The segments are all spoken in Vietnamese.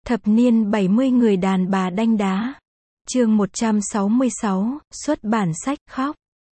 Thập niên 70 người đàn bà đanh đá. Chương 166, xuất bản sách khóc.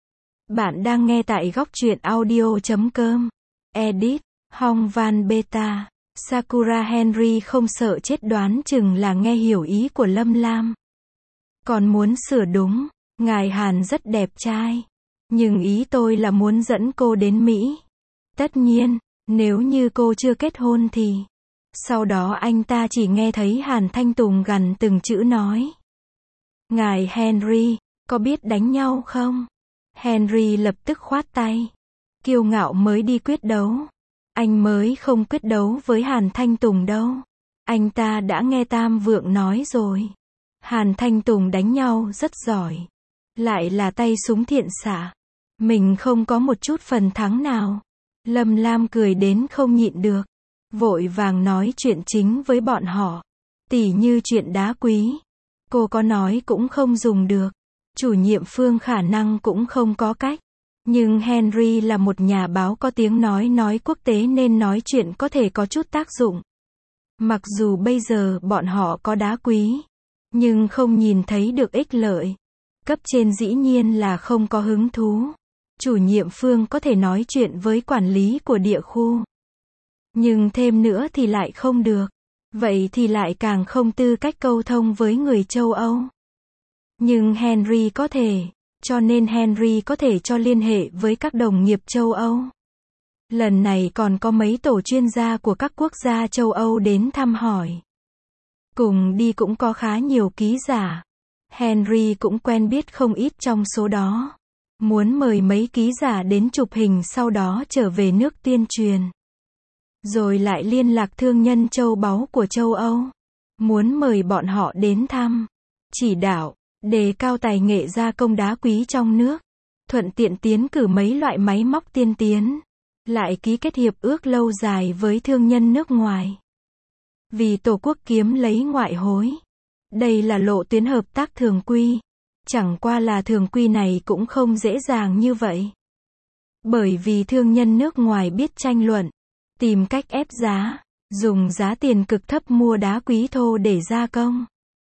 Bạn đang nghe tại góc truyện audio.com. Edit, Hong Van Beta. Sakura Henry không sợ chết, đoán chừng là nghe hiểu ý của Lâm Lam. Còn muốn sửa đúng, ngài Hàn rất đẹp trai. Nhưng ý tôi là muốn dẫn cô đến Mỹ. Tất nhiên, nếu như cô chưa kết hôn thì... Sau đó anh ta chỉ nghe thấy Hàn Thanh Tùng gằn từng chữ nói. Ngài Henry, có biết đánh nhau không? Henry lập tức khoát tay. Kiêu ngạo mới đi quyết đấu. Anh mới không quyết đấu với Hàn Thanh Tùng đâu. Anh ta đã nghe Tam Vượng nói rồi. Hàn Thanh Tùng đánh nhau rất giỏi. Lại là tay súng thiện xạ. Mình không có một chút phần thắng nào. Lâm Lam cười đến không nhịn được. Vội vàng nói chuyện chính với bọn họ. Tỉ như chuyện đá quý. Cô có nói cũng không dùng được. Chủ nhiệm Phương khả năng cũng không có cách. Nhưng Henry là một nhà báo có tiếng nói quốc tế nên nói chuyện có thể có chút tác dụng. Mặc dù bây giờ bọn họ có đá quý, nhưng không nhìn thấy được ích lợi. Cấp trên dĩ nhiên là không có hứng thú. Chủ nhiệm Phương có thể nói chuyện với quản lý của địa khu. Nhưng thêm nữa thì lại không được. Vậy thì lại càng không tư cách câu thông với người châu Âu. Nhưng Henry có thể, cho nên Henry có thể cho liên hệ với các đồng nghiệp châu Âu. Lần này còn có mấy tổ chuyên gia của các quốc gia châu Âu đến thăm hỏi. Cùng đi cũng có khá nhiều ký giả. Henry cũng quen biết không ít trong số đó. Muốn mời mấy ký giả đến chụp hình sau đó trở về nước tuyên truyền. Rồi lại liên lạc thương nhân châu báu của châu Âu. Muốn mời bọn họ đến thăm, chỉ đạo, đề cao tài nghệ gia công đá quý trong nước. Thuận tiện tiến cử mấy loại máy móc tiên tiến. Lại ký kết hiệp ước lâu dài với thương nhân nước ngoài. Vì Tổ quốc kiếm lấy ngoại hối. Đây là lộ tuyến hợp tác thường quy. Chẳng qua là thường quy này cũng không dễ dàng như vậy. Bởi vì thương nhân nước ngoài biết tranh luận. Tìm cách ép giá, dùng giá tiền cực thấp mua đá quý thô để gia công.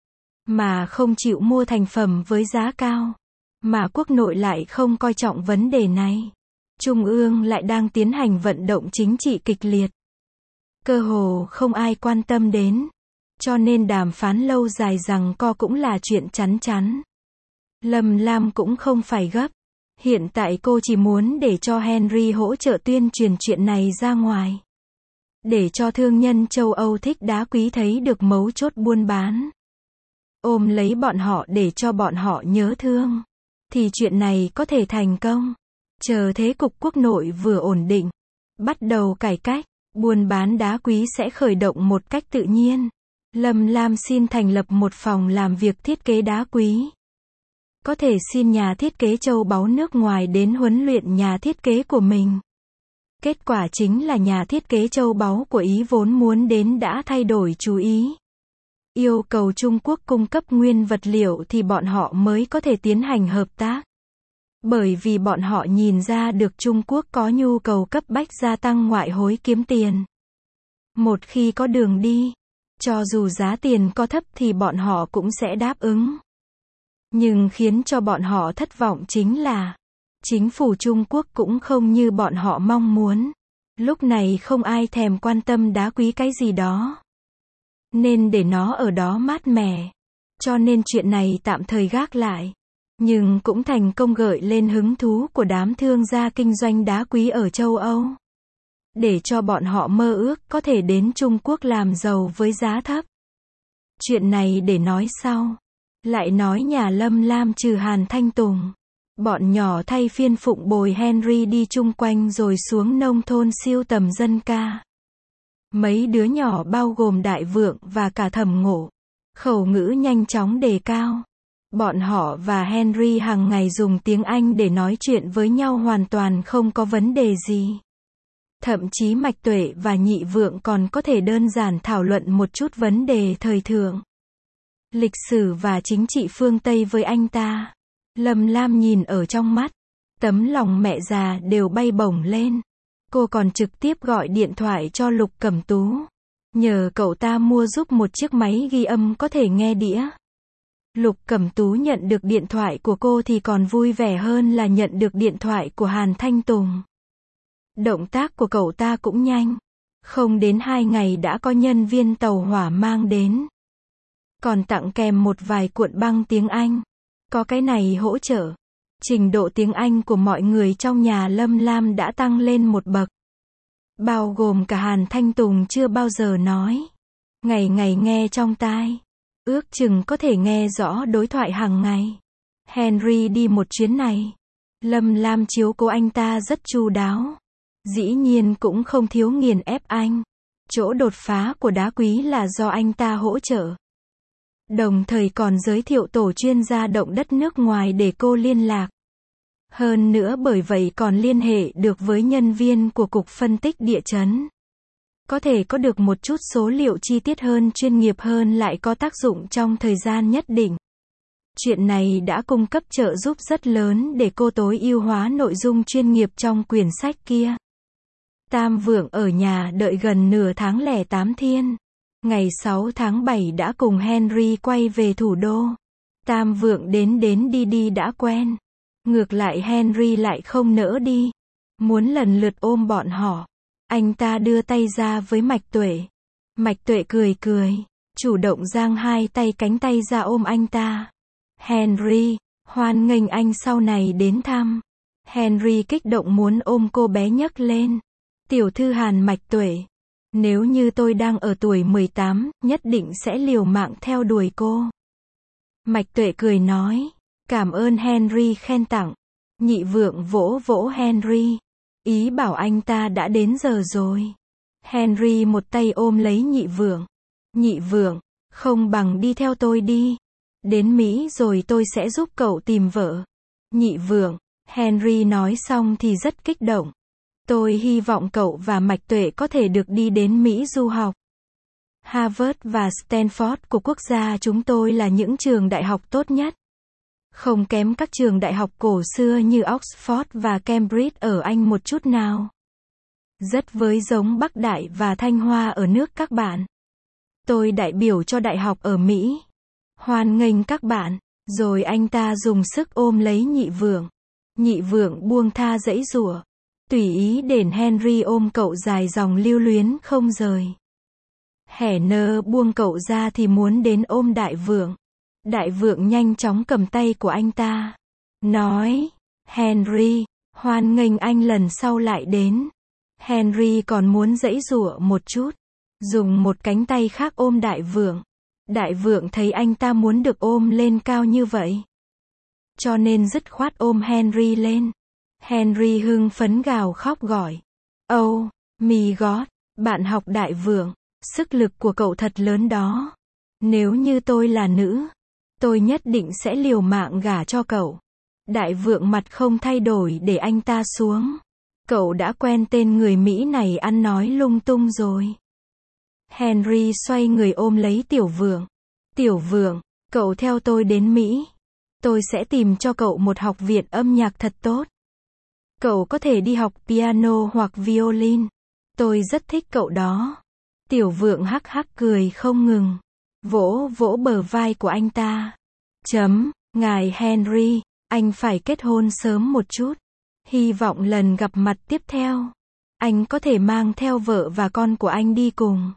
Mà không chịu mua thành phẩm với giá cao. Mà quốc nội lại không coi trọng vấn đề này. Trung ương lại đang tiến hành vận động chính trị kịch liệt. Cơ hồ không ai quan tâm đến. Cho nên đàm phán lâu dài giằng co cũng là chuyện chắn chắn. Lâm Lam cũng không phải gấp. Hiện tại cô chỉ muốn để cho Henry hỗ trợ tuyên truyền chuyện này ra ngoài. Để cho thương nhân châu Âu thích đá quý thấy được mấu chốt buôn bán. Ôm lấy bọn họ để cho bọn họ nhớ thương. Thì chuyện này có thể thành công. Chờ thế cục quốc nội vừa ổn định. Bắt đầu cải cách. Buôn bán đá quý sẽ khởi động một cách tự nhiên. Lâm Lam xin thành lập một phòng làm việc thiết kế đá quý. Có thể xin nhà thiết kế châu báu nước ngoài đến huấn luyện nhà thiết kế của mình. Kết quả chính là nhà thiết kế châu báu của Ý vốn muốn đến đã thay đổi chú ý. Yêu cầu Trung Quốc cung cấp nguyên vật liệu thì bọn họ mới có thể tiến hành hợp tác. Bởi vì bọn họ nhìn ra được Trung Quốc có nhu cầu cấp bách gia tăng ngoại hối kiếm tiền. Một khi có đường đi, cho dù giá tiền có thấp thì bọn họ cũng sẽ đáp ứng. Nhưng khiến cho bọn họ thất vọng chính là chính phủ Trung Quốc cũng không như bọn họ mong muốn. Lúc này không ai thèm quan tâm đá quý cái gì đó. Nên để nó ở đó mát mẻ. Cho nên chuyện này tạm thời gác lại. Nhưng cũng thành công gợi lên hứng thú của đám thương gia kinh doanh đá quý ở châu Âu. Để cho bọn họ mơ ước có thể đến Trung Quốc làm giàu với giá thấp. Chuyện này để nói sau. Lại nói nhà Lâm Lam trừ Hàn Thanh Tùng. Bọn nhỏ thay phiên phụng bồi Henry đi chung quanh rồi xuống nông thôn siêu tầm dân ca. Mấy đứa nhỏ bao gồm Đại Vượng và cả Thẩm Ngộ. Khẩu ngữ nhanh chóng đề cao. Bọn họ và Henry hàng ngày dùng tiếng Anh để nói chuyện với nhau hoàn toàn không có vấn đề gì. Thậm chí Mạch Tuệ và Nhị Vượng còn có thể đơn giản thảo luận một chút vấn đề thời thượng. Lịch sử và chính trị phương Tây với anh ta. Lâm Lam nhìn ở trong mắt. Tấm lòng mẹ già đều bay bổng lên. Cô còn trực tiếp gọi điện thoại cho Lục Cẩm Tú. Nhờ cậu ta mua giúp một chiếc máy ghi âm có thể nghe đĩa. Lục Cẩm Tú nhận được điện thoại của cô thì còn vui vẻ hơn là nhận được điện thoại của Hàn Thanh Tùng. Động tác của cậu ta cũng nhanh. Không đến 2 ngày đã có nhân viên tàu hỏa mang đến. Còn tặng kèm một vài cuộn băng tiếng Anh. Có cái này hỗ trợ. Trình độ tiếng Anh của mọi người trong nhà Lâm Lam đã tăng lên một bậc. Bao gồm cả Hàn Thanh Tùng chưa bao giờ nói. Ngày ngày nghe trong tai. Ước chừng có thể nghe rõ đối thoại hàng ngày. Henry đi một chuyến này. Lâm Lam chiếu cố anh ta rất chu đáo. Dĩ nhiên cũng không thiếu nghiền ép anh. Chỗ đột phá của Đá Quý là do anh ta hỗ trợ. Đồng thời còn giới thiệu tổ chuyên gia động đất nước ngoài để cô liên lạc. Hơn nữa bởi vậy còn liên hệ được với nhân viên của Cục Phân tích Địa chấn. Có thể có được một chút số liệu chi tiết hơn, chuyên nghiệp hơn, lại có tác dụng trong thời gian nhất định. Chuyện này đã cung cấp trợ giúp rất lớn để cô tối ưu hóa nội dung chuyên nghiệp trong quyển sách kia. Tam Vượng ở nhà đợi gần nửa tháng lẻ 8 thiên. Ngày 6 tháng 7 đã cùng Henry quay về thủ đô. Tam Vượng đến đi đi đã quen. Ngược lại Henry lại không nỡ đi. Muốn lần lượt ôm bọn họ. Anh ta đưa tay ra với Mạch Tuệ. Mạch Tuệ cười cười. Chủ động giang hai tay cánh tay ra ôm anh ta. Henry, hoan nghênh anh sau này đến thăm. Henry kích động muốn ôm cô bé nhấc lên. Tiểu thư Hàn Mạch Tuệ. Nếu như tôi đang ở tuổi 18, nhất định sẽ liều mạng theo đuổi cô. Mạch Tuệ cười nói. Cảm ơn Henry khen tặng. Nhị Vượng vỗ vỗ Henry. Ý bảo anh ta đã đến giờ rồi. Henry một tay ôm lấy Nhị Vượng. Nhị Vượng, không bằng đi theo tôi đi. Đến Mỹ rồi tôi sẽ giúp cậu tìm vợ. Nhị Vượng, Henry nói xong thì rất kích động. Tôi hy vọng cậu và Mạch Tuệ có thể được đi đến Mỹ du học. Harvard và Stanford của quốc gia chúng tôi là những trường đại học tốt nhất. Không kém các trường đại học cổ xưa như Oxford và Cambridge ở Anh một chút nào. Rất với giống Bắc Đại và Thanh Hoa ở nước các bạn. Tôi đại biểu cho đại học ở Mỹ. Hoan nghênh các bạn. Rồi anh ta dùng sức ôm lấy Nhị Vượng. Nhị Vượng buông tha giãy giụa. Tùy ý để Henry ôm cậu dài dòng lưu luyến không rời. Henry buông cậu ra thì muốn đến ôm Đại Vượng. Đại Vượng nhanh chóng cầm tay của anh ta. Nói, Henry, hoan nghênh anh lần sau lại đến. Henry còn muốn giãy giụa một chút. Dùng một cánh tay khác ôm Đại Vượng. Đại Vượng thấy anh ta muốn được ôm lên cao như vậy. Cho nên dứt khoát ôm Henry lên. Henry hưng phấn gào khóc gọi. Oh, my God, bạn học Đại Vượng. Sức lực của cậu thật lớn đó. Nếu như tôi là nữ, tôi nhất định sẽ liều mạng gả cho cậu. Đại Vượng mặt không thay đổi để anh ta xuống. Cậu đã quen tên người Mỹ này ăn nói lung tung rồi. Henry xoay người ôm lấy Tiểu Vượng. Tiểu Vượng, cậu theo tôi đến Mỹ. Tôi sẽ tìm cho cậu một học viện âm nhạc thật tốt. Cậu có thể đi học piano hoặc violin. Tôi rất thích cậu đó. Tiểu Vượng hắc hắc cười không ngừng. Vỗ vỗ bờ vai của anh ta. Ngài Henry, anh phải kết hôn sớm một chút. Hy vọng lần gặp mặt tiếp theo, anh có thể mang theo vợ và con của anh đi cùng.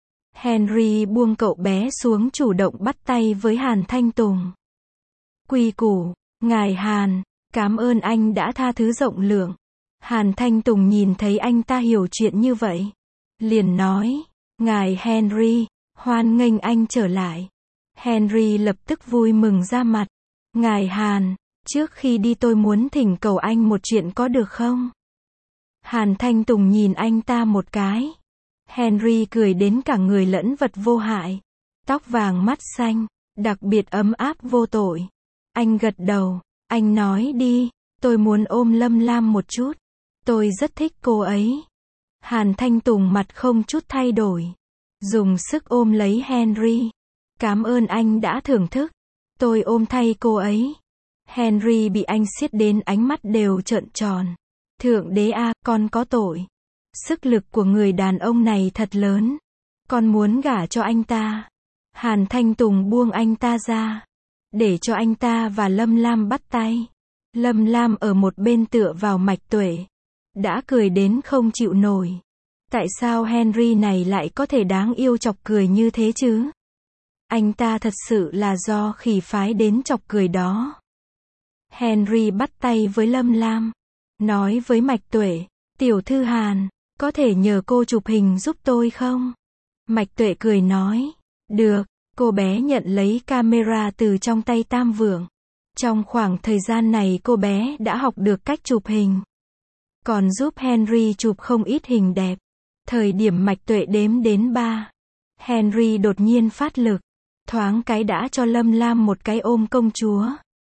Henry buông cậu bé xuống chủ động bắt tay với Hàn Thanh Tùng. Quy củ, ngài Hàn, cảm ơn anh đã tha thứ rộng lượng. Hàn Thanh Tùng nhìn thấy anh ta hiểu chuyện như vậy. Liền nói, ngài Henry, hoan nghênh anh trở lại. Henry lập tức vui mừng ra mặt. Ngài Hàn, trước khi đi tôi muốn thỉnh cầu anh một chuyện có được không? Hàn Thanh Tùng nhìn anh ta một cái. Henry cười đến cả người lẫn vật vô hại. Tóc vàng mắt xanh, đặc biệt ấm áp vô tội. Anh gật đầu, anh nói đi, tôi muốn ôm Lâm Lam một chút. Tôi rất thích cô ấy. Hàn Thanh Tùng mặt không chút thay đổi. Dùng sức ôm lấy Henry. Cảm ơn anh đã thưởng thức. Tôi ôm thay cô ấy. Henry bị anh siết đến ánh mắt đều trợn tròn. Thượng đế a, con có tội. Sức lực của người đàn ông này thật lớn. Con muốn gả cho anh ta. Hàn Thanh Tùng buông anh ta ra, để cho anh ta và Lâm Lam bắt tay. Lâm Lam ở một bên tựa vào Mạch Tuệ, đã cười đến không chịu nổi. Tại sao Henry này lại có thể đáng yêu chọc cười như thế chứ? Anh ta thật sự là do khỉ phái đến chọc cười đó. Henry bắt tay với Lâm Lam, nói với Mạch Tuệ, tiểu thư Hàn, có thể nhờ cô chụp hình giúp tôi không? Mạch Tuệ cười nói, được. Cô bé nhận lấy camera từ trong tay Tam Vượng. Trong khoảng thời gian này cô bé đã học được cách chụp hình, còn giúp Henry chụp không ít hình đẹp. Thời điểm Mạch Tuệ đếm đến 3, Henry đột nhiên phát lực, thoáng cái đã cho Lâm Lam một cái ôm công chúa.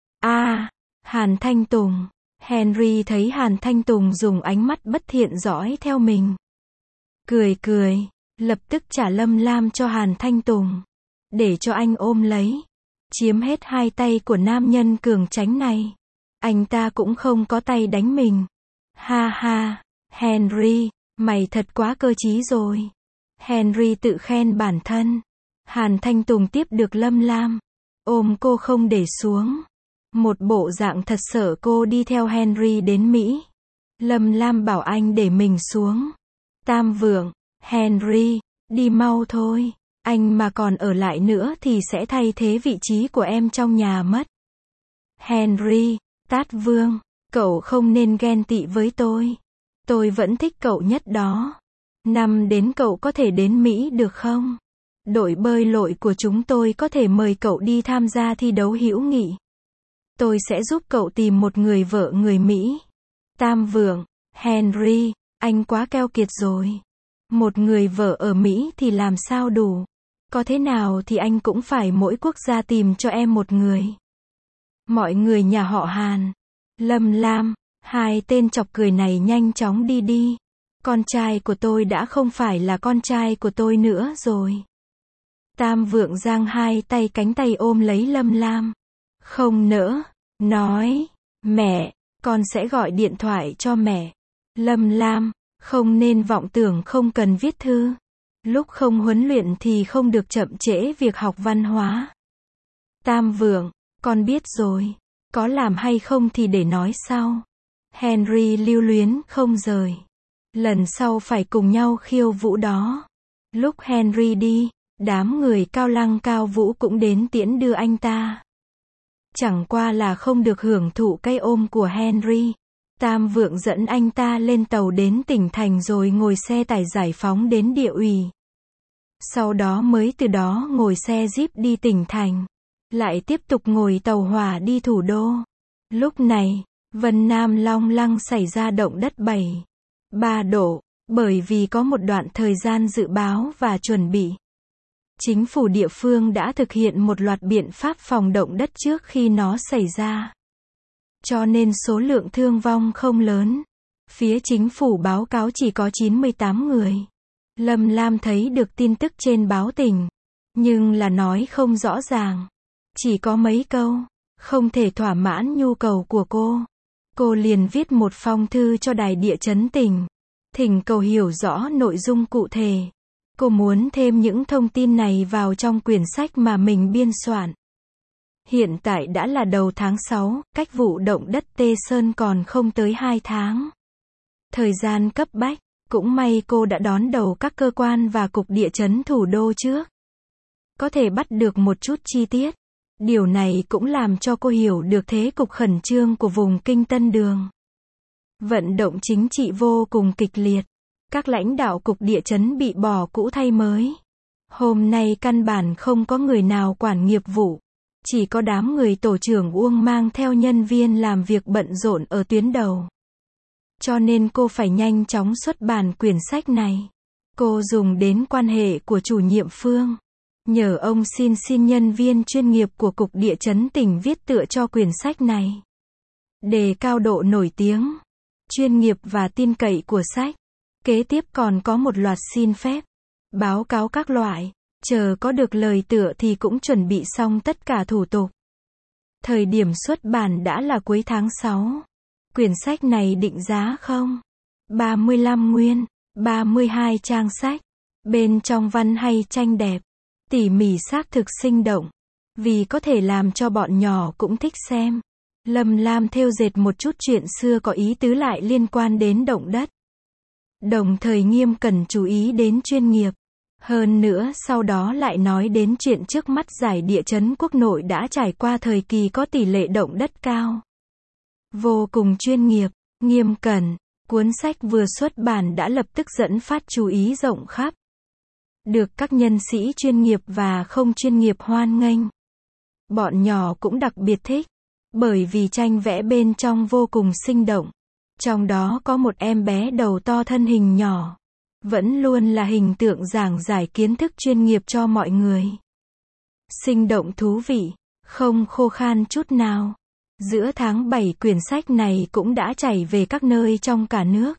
Hàn Thanh Tùng. Henry thấy Hàn Thanh Tùng dùng ánh mắt bất thiện dõi theo mình. Cười, lập tức trả Lâm Lam cho Hàn Thanh Tùng, để cho anh ôm lấy, chiếm hết hai tay của nam nhân cường tránh này. Anh ta cũng không có tay đánh mình. Ha ha, Henry, mày thật quá cơ trí rồi. Henry tự khen bản thân. Hàn Thanh Tùng tiếp được Lâm Lam, ôm cô không để xuống. Một bộ dạng thật sợ cô đi theo Henry đến Mỹ. Lâm Lam bảo anh để mình xuống. Tam Vượng, Henry, đi mau thôi. Anh mà còn ở lại nữa thì sẽ thay thế vị trí của em trong nhà mất. Henry, Tát Vương, cậu không nên ghen tị với tôi. Tôi vẫn thích cậu nhất đó. Năm đến cậu có thể đến Mỹ được không? Đội bơi lội của chúng tôi có thể mời cậu đi tham gia thi đấu hữu nghị. Tôi sẽ giúp cậu tìm một người vợ người Mỹ. Tam Vượng, Henry, anh quá keo kiệt rồi. Một người vợ ở Mỹ thì làm sao đủ? Có thế nào thì anh cũng phải mỗi quốc gia tìm cho em một người. Mọi người nhà họ Hàn, Lâm Lam, hai tên chọc cười này nhanh chóng đi. Con trai của tôi đã không phải là con trai của tôi nữa rồi. Tam Vượng giang hai tay cánh tay ôm lấy Lâm Lam. Không nỡ, nói, mẹ, con sẽ gọi điện thoại cho mẹ. Lâm Lam, không nên vọng tưởng không cần viết thư. Lúc không huấn luyện thì không được chậm trễ việc học văn hóa. Tam Vượng, con biết rồi. Có làm hay không thì để nói sau. Henry lưu luyến không rời. Lần sau phải cùng nhau khiêu vũ đó. Lúc Henry đi, đám người Cao Lăng Cao Vũ cũng đến tiễn đưa anh ta. Chẳng qua là không được hưởng thụ cái ôm của Henry. Tam Vượng dẫn anh ta lên tàu đến tỉnh thành rồi ngồi xe tải giải phóng đến địa ủy. Sau đó mới từ đó ngồi xe Jeep đi tỉnh thành. Lại tiếp tục ngồi tàu hỏa đi thủ đô. Lúc này, Vân Nam Long Lăng xảy ra động đất 7,3 độ, bởi vì có một đoạn thời gian dự báo và chuẩn bị. Chính phủ địa phương đã thực hiện một loạt biện pháp phòng động đất trước khi nó xảy ra. Cho nên số lượng thương vong không lớn. Phía chính phủ báo cáo chỉ có 98 người. Lâm Lam thấy được tin tức trên báo tỉnh, nhưng là nói không rõ ràng. Chỉ có mấy câu, không thể thỏa mãn nhu cầu của cô. Cô liền viết một phong thư cho đài địa chấn tỉnh, thỉnh cầu hiểu rõ nội dung cụ thể. Cô muốn thêm những thông tin này vào trong quyển sách mà mình biên soạn. Hiện tại đã là đầu tháng 6, cách vụ động đất Tê Sơn còn không tới 2 tháng. Thời gian cấp bách, cũng may cô đã đón đầu các cơ quan và cục địa chấn thủ đô trước. Có thể bắt được một chút chi tiết. Điều này cũng làm cho cô hiểu được thế cục khẩn trương của vùng Kinh Tân Đường. Vận động chính trị vô cùng kịch liệt. Các lãnh đạo cục địa chấn bị bỏ cũ thay mới. Hôm nay căn bản không có người nào quản nghiệp vụ. Chỉ có đám người tổ trưởng Uông mang theo nhân viên làm việc bận rộn ở tuyến đầu. Cho nên cô phải nhanh chóng xuất bản quyển sách này. Cô dùng đến quan hệ của chủ nhiệm Phương. Nhờ ông xin nhân viên chuyên nghiệp của cục địa chấn tỉnh viết tựa cho quyển sách này. Đề cao độ nổi tiếng, chuyên nghiệp và tin cậy của sách. Kế tiếp còn có một loạt xin phép, báo cáo các loại. Chờ có được lời tựa thì cũng chuẩn bị xong tất cả thủ tục. Thời điểm xuất bản đã là cuối tháng 6. Quyển sách này định giá không? 35 nguyên, 32 trang sách. Bên trong văn hay tranh đẹp, tỉ mỉ xác thực sinh động, vì có thể làm cho bọn nhỏ cũng thích xem. Lâm Lam thêu dệt một chút chuyện xưa có ý tứ lại liên quan đến động đất. Đồng thời nghiêm cẩn chú ý đến chuyên nghiệp. Hơn nữa sau đó lại nói đến chuyện trước mắt giải địa chấn quốc nội đã trải qua thời kỳ có tỷ lệ động đất cao. Vô cùng chuyên nghiệp, nghiêm cẩn, cuốn sách vừa xuất bản đã lập tức dẫn phát chú ý rộng khắp. Được các nhân sĩ chuyên nghiệp và không chuyên nghiệp hoan nghênh. Bọn nhỏ cũng đặc biệt thích, bởi vì tranh vẽ bên trong vô cùng sinh động. Trong đó có một em bé đầu to thân hình nhỏ. Vẫn luôn là hình tượng giảng giải kiến thức chuyên nghiệp cho mọi người. Sinh động thú vị, không khô khan chút nào. Giữa tháng 7 quyển sách này cũng đã chảy về các nơi trong cả nước.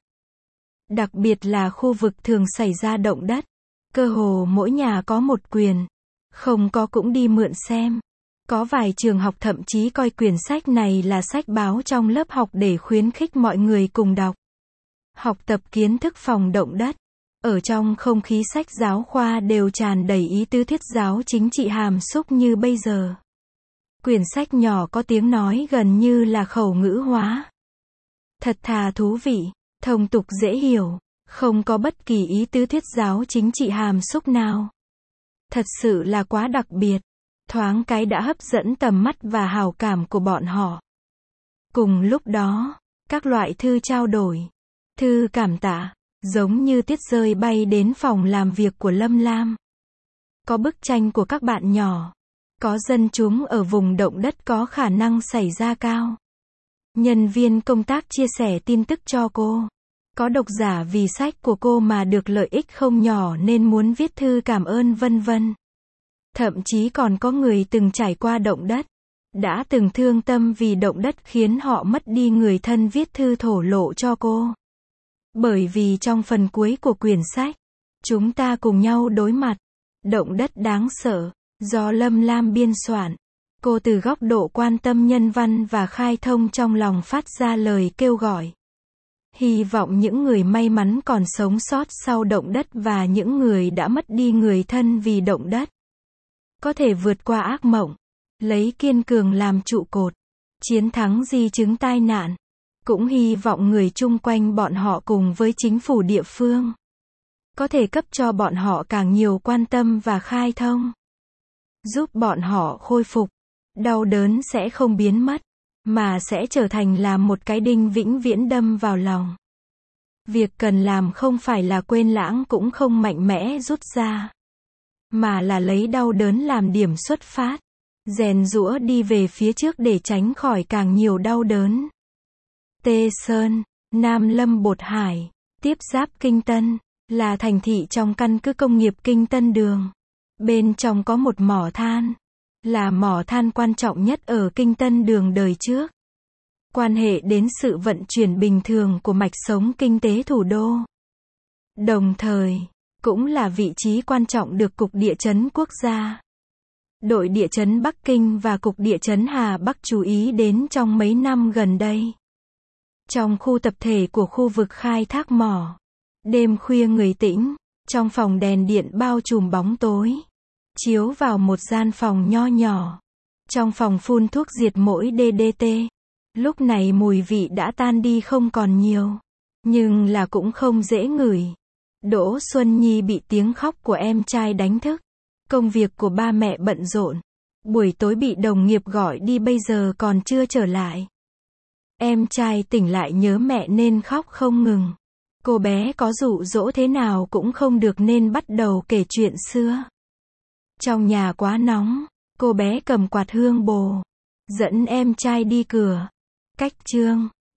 Đặc biệt là khu vực thường xảy ra động đất. Cơ hồ mỗi nhà có một quyển. Không có cũng đi mượn xem. Có vài trường học thậm chí coi quyển sách này là sách báo trong lớp học để khuyến khích mọi người cùng đọc. Học tập kiến thức phòng động đất. Ở trong không khí sách giáo khoa đều tràn đầy ý tứ thuyết giáo chính trị hàm xúc như bây giờ. Quyển sách nhỏ có tiếng nói gần như là khẩu ngữ hóa. Thật thà thú vị, thông tục dễ hiểu, không có bất kỳ ý tứ thuyết giáo chính trị hàm xúc nào. Thật sự là quá đặc biệt, thoáng cái đã hấp dẫn tầm mắt và hào cảm của bọn họ. Cùng lúc đó, các loại thư trao đổi, thư cảm tạ, giống như tiết rơi bay đến phòng làm việc của Lâm Lam. Có bức tranh của các bạn nhỏ. Có dân chúng ở vùng động đất có khả năng xảy ra cao. Nhân viên công tác chia sẻ tin tức cho cô. Có độc giả vì sách của cô mà được lợi ích không nhỏ nên muốn viết thư cảm ơn vân vân. Thậm chí còn có người từng trải qua động đất. Đã từng thương tâm vì động đất khiến họ mất đi người thân viết thư thổ lộ cho cô. Bởi vì trong phần cuối của quyển sách, chúng ta cùng nhau đối mặt. Động đất đáng sợ, do Lâm Lam biên soạn. Cô từ góc độ quan tâm nhân văn và khai thông trong lòng phát ra lời kêu gọi. Hy vọng những người may mắn còn sống sót sau động đất và những người đã mất đi người thân vì động đất có thể vượt qua ác mộng, lấy kiên cường làm trụ cột, chiến thắng di chứng tai nạn. Cũng hy vọng người chung quanh bọn họ cùng với chính phủ địa phương có thể cấp cho bọn họ càng nhiều quan tâm và khai thông, giúp bọn họ khôi phục. Đau đớn sẽ không biến mất, mà sẽ trở thành là một cái đinh vĩnh viễn đâm vào lòng. Việc cần làm không phải là quên lãng cũng không mạnh mẽ rút ra, mà là lấy đau đớn làm điểm xuất phát, rèn giũa đi về phía trước để tránh khỏi càng nhiều đau đớn. Tê Sơn, Nam Lâm Bột Hải, tiếp giáp Kinh Tân, là thành thị trong căn cứ công nghiệp Kinh Tân Đường. Bên trong có một mỏ than, là mỏ than quan trọng nhất ở Kinh Tân Đường đời trước. Quan hệ đến sự vận chuyển bình thường của mạch sống kinh tế thủ đô. Đồng thời, cũng là vị trí quan trọng được Cục Địa chấn Quốc gia, Đội Địa chấn Bắc Kinh và Cục Địa chấn Hà Bắc chú ý đến trong mấy năm gần đây. Trong khu tập thể của khu vực khai thác mỏ, đêm khuya người tĩnh, trong phòng đèn điện bao trùm bóng tối, chiếu vào một gian phòng nho nhỏ. Trong phòng phun thuốc diệt muỗi DDT. Lúc này mùi vị đã tan đi không còn nhiều, nhưng là cũng không dễ ngửi. Đỗ Xuân Nhi bị tiếng khóc của em trai đánh thức. Công việc của ba mẹ bận rộn. Buổi tối bị đồng nghiệp gọi đi bây giờ còn chưa trở lại. Em trai tỉnh lại nhớ mẹ nên khóc không ngừng. Cô bé có dụ dỗ thế nào cũng không được nên bắt đầu kể chuyện xưa. Trong nhà quá nóng, cô bé cầm quạt hương bồ, dẫn em trai đi cửa. Cách chương